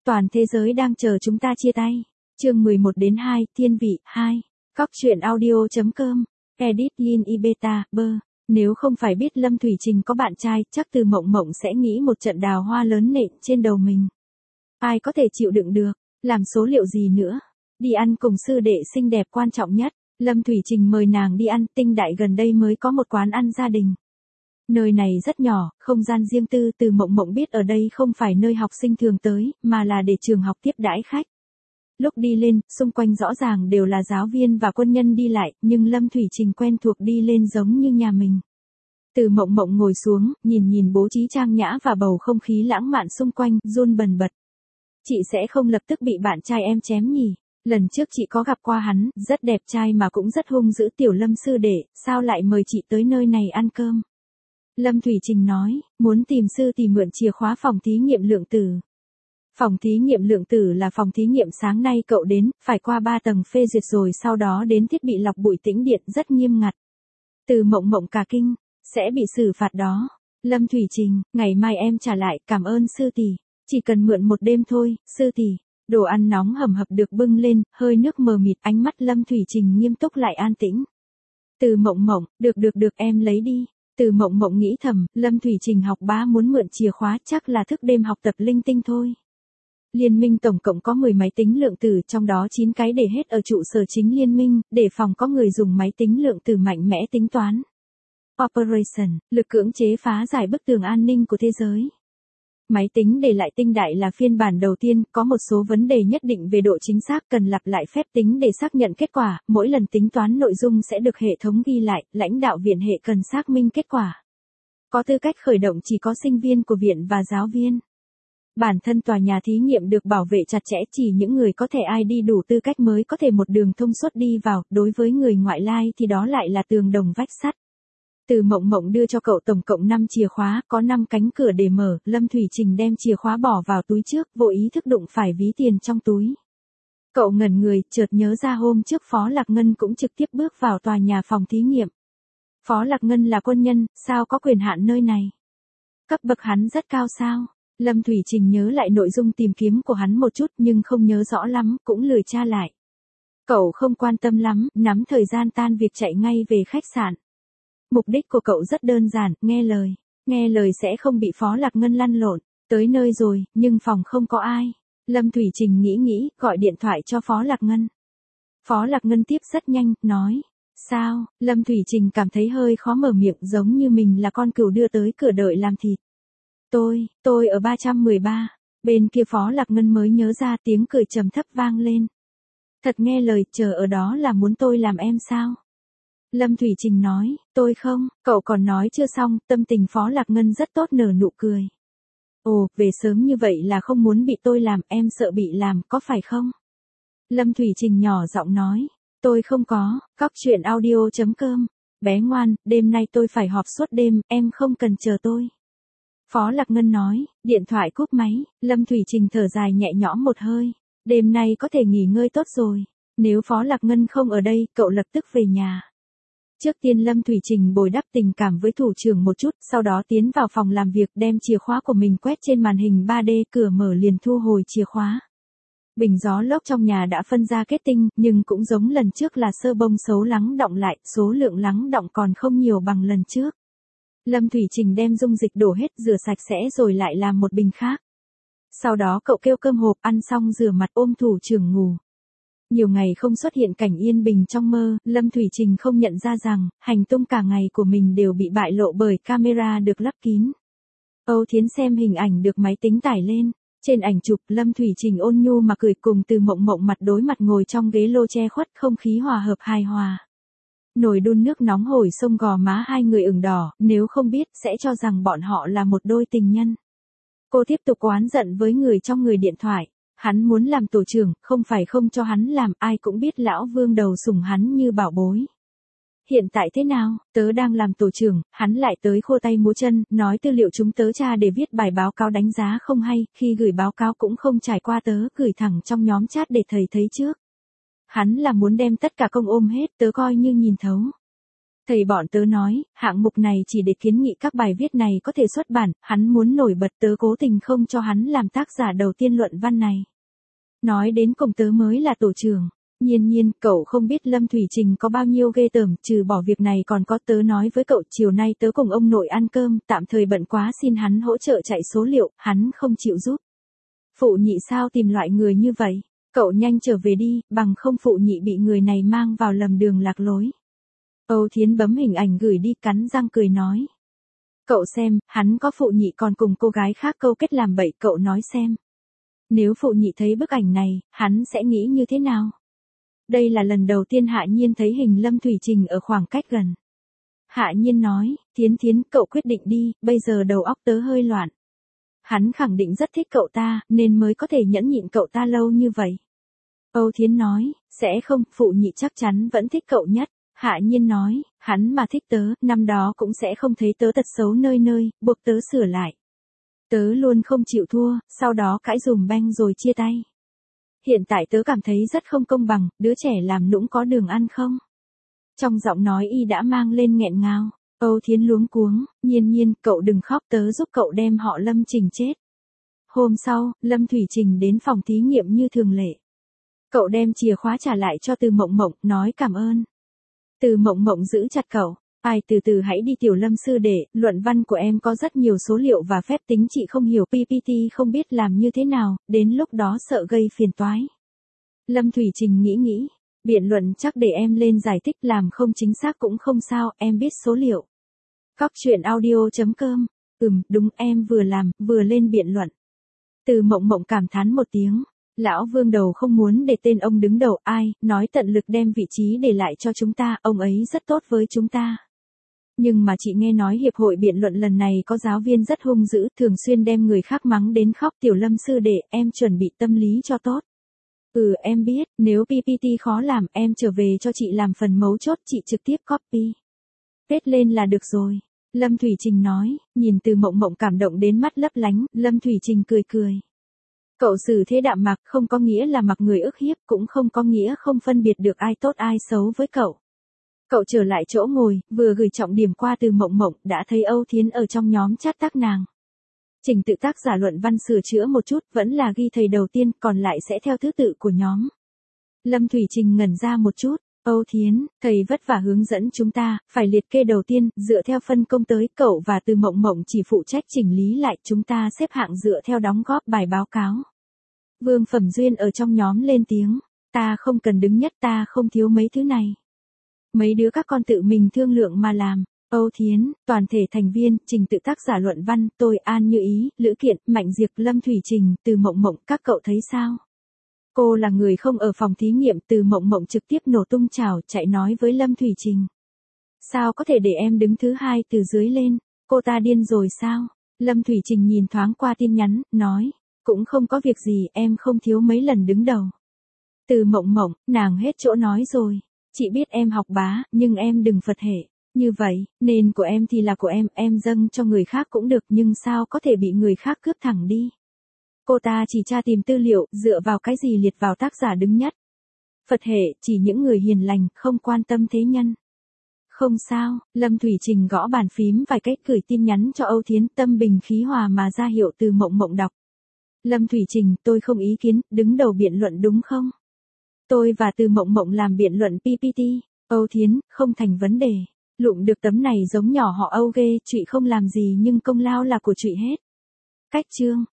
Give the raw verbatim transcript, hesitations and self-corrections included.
Toàn thế giới đang chờ chúng ta chia tay. Chương mười một đến hai, thiên vị, hai. Cóc truyện audio.com. Edit Lin Ibeta, bơ. Nếu không phải biết Lâm Thủy Trình có bạn trai, chắc Từ Mộng Mộng sẽ nghĩ một trận đào hoa lớn nện trên đầu mình. Ai có thể chịu đựng được, làm số liệu gì nữa. Đi ăn cùng sư đệ xinh đẹp quan trọng nhất. Lâm Thủy Trình mời nàng đi ăn, Tinh Đại gần đây mới có một quán ăn gia đình. Nơi này rất nhỏ, không gian riêng tư. Từ Mộng Mộng biết ở đây không phải nơi học sinh thường tới, mà là để trường học tiếp đãi khách. Lúc đi lên, xung quanh rõ ràng đều là giáo viên và quân nhân đi lại, nhưng Lâm Thủy Trình quen thuộc đi lên giống như nhà mình. Từ Mộng Mộng ngồi xuống, nhìn nhìn bố trí trang nhã và bầu không khí lãng mạn xung quanh, run bần bật. Chị sẽ không lập tức bị bạn trai em chém nhỉ? Lần trước chị có gặp qua hắn, rất đẹp trai mà cũng rất hung dữ. Tiểu Lâm sư đệ, sao lại mời chị tới nơi này ăn cơm? Lâm Thủy Trình nói, muốn tìm sư tỷ mượn chìa khóa phòng thí nghiệm lượng tử. Phòng thí nghiệm lượng tử là phòng thí nghiệm sáng nay cậu đến, phải qua ba tầng phê duyệt rồi sau đó đến thiết bị lọc bụi tĩnh điện rất nghiêm ngặt. Từ Mộng Mộng cả kinh, sẽ bị xử phạt đó. Lâm Thủy Trình, ngày mai em trả lại, cảm ơn sư tỷ. Chỉ cần mượn một đêm thôi, sư tỷ. Đồ ăn nóng hầm hập được bưng lên, hơi nước mờ mịt, ánh mắt Lâm Thủy Trình nghiêm túc lại an tĩnh. Từ Mộng Mộng, được được được em lấy đi. Từ Mộng Mộng nghĩ thầm, Lâm Thủy Trình học bá muốn mượn chìa khóa chắc là thức đêm học tập linh tinh thôi. Liên minh tổng cộng có mười máy tính lượng tử, trong đó chín cái để hết ở trụ sở chính liên minh, để phòng có người dùng máy tính lượng tử mạnh mẽ tính toán. Operation, lực cưỡng chế phá giải bức tường an ninh của thế giới. Máy tính để lại Tinh Đại là phiên bản đầu tiên, có một số vấn đề nhất định về độ chính xác cần lặp lại phép tính để xác nhận kết quả, mỗi lần tính toán nội dung sẽ được hệ thống ghi lại, lãnh đạo viện hệ cần xác minh kết quả. Có tư cách khởi động chỉ có sinh viên của viện và giáo viên. Bản thân tòa nhà thí nghiệm được bảo vệ chặt chẽ, chỉ những người có thẻ i đê đủ tư cách mới có thể một đường thông suốt đi vào, đối với người ngoại lai thì đó lại là tường đồng vách sắt. Từ Mộng Mộng đưa cho cậu tổng cộng năm chìa khóa, có năm cánh cửa để mở, Lâm Thủy Trình đem chìa khóa bỏ vào túi trước, vô ý thức đụng phải ví tiền trong túi. Cậu ngẩn người, chợt nhớ ra hôm trước Phó Lạc Ngân cũng trực tiếp bước vào tòa nhà phòng thí nghiệm. Phó Lạc Ngân là quân nhân, sao có quyền hạn nơi này? Cấp bậc hắn rất cao sao? Lâm Thủy Trình nhớ lại nội dung tìm kiếm của hắn một chút nhưng không nhớ rõ lắm, cũng lười tra lại. Cậu không quan tâm lắm, nắm thời gian tan việc chạy ngay về khách sạn. Mục đích của cậu rất đơn giản, nghe lời. Nghe lời sẽ không bị Phó Lạc Ngân lăn lộn. Tới nơi rồi, nhưng phòng không có ai. Lâm Thủy Trình nghĩ nghĩ, gọi điện thoại cho Phó Lạc Ngân. Phó Lạc Ngân tiếp rất nhanh, nói. Sao? Lâm Thủy Trình cảm thấy hơi khó mở miệng, giống như mình là con cừu đưa tới cửa đợi làm thịt. Tôi, tôi ở ba trăm mười ba. Bên kia Phó Lạc Ngân mới nhớ ra, tiếng cười trầm thấp vang lên. Thật nghe lời, chờ ở đó là muốn tôi làm em sao? Lâm Thủy Trình nói, tôi không, cậu còn nói chưa xong, tâm tình Phó Lạc Ngân rất tốt, nở nụ cười. Ồ, về sớm như vậy là không muốn bị tôi làm, em sợ bị làm, có phải không? Lâm Thủy Trình nhỏ giọng nói, tôi không có, cóc truyện audio.com. Bé ngoan, đêm nay tôi phải họp suốt đêm, em không cần chờ tôi. Phó Lạc Ngân nói, điện thoại cúp máy, Lâm Thủy Trình thở dài nhẹ nhõm một hơi. Đêm nay có thể nghỉ ngơi tốt rồi. Nếu Phó Lạc Ngân không ở đây, cậu lập tức về nhà. Trước tiên Lâm Thủy Trình bồi đắp tình cảm với thủ trưởng một chút, sau đó tiến vào phòng làm việc, đem chìa khóa của mình quét trên màn hình ba D, cửa mở liền thu hồi chìa khóa. Bình gió lốc trong nhà đã phân ra kết tinh, nhưng cũng giống lần trước là sơ bông xấu lắng đọng lại, số lượng lắng đọng còn không nhiều bằng lần trước. Lâm Thủy Trình đem dung dịch đổ hết, rửa sạch sẽ rồi lại làm một bình khác. Sau đó cậu kêu cơm hộp, ăn xong rửa mặt, ôm thủ trưởng ngủ. Nhiều ngày không xuất hiện cảnh yên bình trong mơ, Lâm Thủy Trình không nhận ra rằng, hành tung cả ngày của mình đều bị bại lộ bởi camera được lắp kín. Âu Thiến xem hình ảnh được máy tính tải lên. Trên ảnh chụp, Lâm Thủy Trình ôn nhu mà cười cùng Từ Mộng Mộng mặt đối mặt ngồi trong ghế lô che khuất, không khí hòa hợp hài hòa. Nồi đun nước nóng hổi xông gò má hai người ửng đỏ, nếu không biết sẽ cho rằng bọn họ là một đôi tình nhân. Cô tiếp tục oán giận với người trong người điện thoại. Hắn muốn làm tổ trưởng, không phải không cho hắn làm, ai cũng biết lão Vương đầu sủng hắn như bảo bối. Hiện tại thế nào, tớ đang làm tổ trưởng, hắn lại tới khô tay múa chân, nói tư liệu chúng tớ tra để viết bài báo cáo đánh giá không hay, khi gửi báo cáo cũng không trải qua tớ, gửi thẳng trong nhóm chat để thầy thấy trước. Hắn là muốn đem tất cả công ôm hết, tớ coi như nhìn thấu. Thầy bọn tớ nói, hạng mục này chỉ để kiến nghị các bài viết này có thể xuất bản, hắn muốn nổi bật, tớ cố tình không cho hắn làm tác giả đầu tiên luận văn này. Nói đến cùng tớ mới là tổ trưởng. Nhiên nhiên, cậu không biết Lâm Thủy Trình có bao nhiêu ghê tởm, trừ bỏ việc này còn có, tớ nói với cậu chiều nay tớ cùng ông nội ăn cơm, tạm thời bận quá xin hắn hỗ trợ chạy số liệu, hắn không chịu giúp. Phụ nhị sao tìm loại người như vậy? Cậu nhanh trở về đi, bằng không phụ nhị bị người này mang vào lầm đường lạc lối. Âu Thiến bấm hình ảnh gửi đi, cắn răng cười nói. Cậu xem, hắn có phụ nhị còn cùng cô gái khác câu kết làm bậy, cậu nói xem. Nếu phụ nhị thấy bức ảnh này, hắn sẽ nghĩ như thế nào? Đây là lần đầu tiên Hạ Nhiên thấy hình Lâm Thủy Trình ở khoảng cách gần. Hạ Nhiên nói, Thiến Thiến, cậu quyết định đi, bây giờ đầu óc tớ hơi loạn. Hắn khẳng định rất thích cậu ta, nên mới có thể nhẫn nhịn cậu ta lâu như vậy. Âu Thiến nói, sẽ không, phụ nhị chắc chắn vẫn thích cậu nhất. Hạ Nhiên nói, hắn mà thích tớ, năm đó cũng sẽ không thấy tớ tật xấu nơi nơi, buộc tớ sửa lại. Tớ luôn không chịu thua, sau đó cãi dùm beng rồi chia tay. Hiện tại tớ cảm thấy rất không công bằng, đứa trẻ làm nũng có đường ăn không? Trong giọng nói y đã mang lên nghẹn ngào. Âu Thiến luống cuống, Nhiên nhiên, cậu đừng khóc, tớ giúp cậu đem họ Lâm Trình chết. Hôm sau, Lâm Thủy Trình đến phòng thí nghiệm như thường lệ. Cậu đem chìa khóa trả lại cho Từ Mộng Mộng, nói cảm ơn. Từ Mộng Mộng giữ chặt cậu. Ai từ từ hãy đi tiểu Lâm sư đệ, luận văn của em có rất nhiều số liệu và phép tính chị không hiểu, pê pê tê không biết làm như thế nào, đến lúc đó sợ gây phiền toái. Lâm Thủy Trình nghĩ nghĩ, biện luận chắc để em lên giải thích, làm không chính xác cũng không sao, em biết số liệu. Cóc truyện audio chấm com, ừm, đúng, em vừa làm, vừa lên biện luận. Từ Mộng Mộng cảm thán một tiếng. Lão Vương đầu không muốn để tên ông đứng đầu, ai, nói tận lực đem vị trí để lại cho chúng ta, ông ấy rất tốt với chúng ta. Nhưng mà chị nghe nói hiệp hội biện luận lần này có giáo viên rất hung dữ, thường xuyên đem người khác mắng đến khóc, tiểu Lâm sư đệ, em chuẩn bị tâm lý cho tốt. Ừ, em biết, nếu pê pê tê khó làm, em trở về cho chị làm phần mấu chốt, chị trực tiếp copy. Kết lên là được rồi. Lâm Thủy Trình nói, nhìn Từ Mộng Mộng cảm động đến mắt lấp lánh, Lâm Thủy Trình cười cười. Cậu xử thế đạm mạc không có nghĩa là mặc người ức hiếp, cũng không có nghĩa không phân biệt được ai tốt ai xấu với cậu. Cậu trở lại chỗ ngồi, vừa gửi trọng điểm qua Từ Mộng Mộng, đã thấy Âu Thiến ở trong nhóm chat tác nàng. Trình tự tác giả luận văn sửa chữa một chút, vẫn là ghi thầy đầu tiên, còn lại sẽ theo thứ tự của nhóm. Lâm Thủy Trình ngẩn ra một chút, Âu Thiến, thầy vất vả hướng dẫn chúng ta, phải liệt kê đầu tiên, dựa theo phân công tới, cậu và Từ Mộng Mộng chỉ phụ trách chỉnh lý lại, chúng ta xếp hạng dựa theo đóng góp bài báo cáo. Vương Phẩm Duyên ở trong nhóm lên tiếng, ta không cần đứng nhất, ta không thiếu mấy thứ này. Mấy đứa các con tự mình thương lượng mà làm. Âu Thiến, toàn thể thành viên, trình tự tác giả luận văn, tôi An Như Ý, Lữ Kiện, Mạnh Diệp, Lâm Thủy Trình, Từ Mộng Mộng, các cậu thấy sao? Cô là người không ở phòng thí nghiệm, Từ Mộng Mộng trực tiếp nổ tung chảo, chạy nói với Lâm Thủy Trình. Sao có thể để em đứng thứ hai từ dưới lên, cô ta điên rồi sao? Lâm Thủy Trình nhìn thoáng qua tin nhắn, nói, cũng không có việc gì, em không thiếu mấy lần đứng đầu. Từ Mộng Mộng, nàng hết chỗ nói rồi, chị biết em học bá, nhưng em đừng Phật hệ. Như vậy, nên của em thì là của em, em dâng cho người khác cũng được, nhưng sao có thể bị người khác cướp thẳng đi. Cô ta chỉ tra tìm tư liệu, dựa vào cái gì liệt vào tác giả đứng nhất. Phật hệ, chỉ những người hiền lành, không quan tâm thế nhân. Không sao, Lâm Thủy Trình gõ bàn phím vài cách gửi tin nhắn cho Âu Thiến, tâm bình khí hòa mà ra hiệu Từ Mộng Mộng đọc. Lâm Thủy Trình, tôi không ý kiến, đứng đầu biện luận đúng không? Tôi và Từ Mộng Mộng làm biện luận pê pê tê. Âu Thiến, không thành vấn đề. Lụm được tấm này giống nhỏ họ Âu ghê, chị không làm gì nhưng công lao là của chị hết. Cách chương.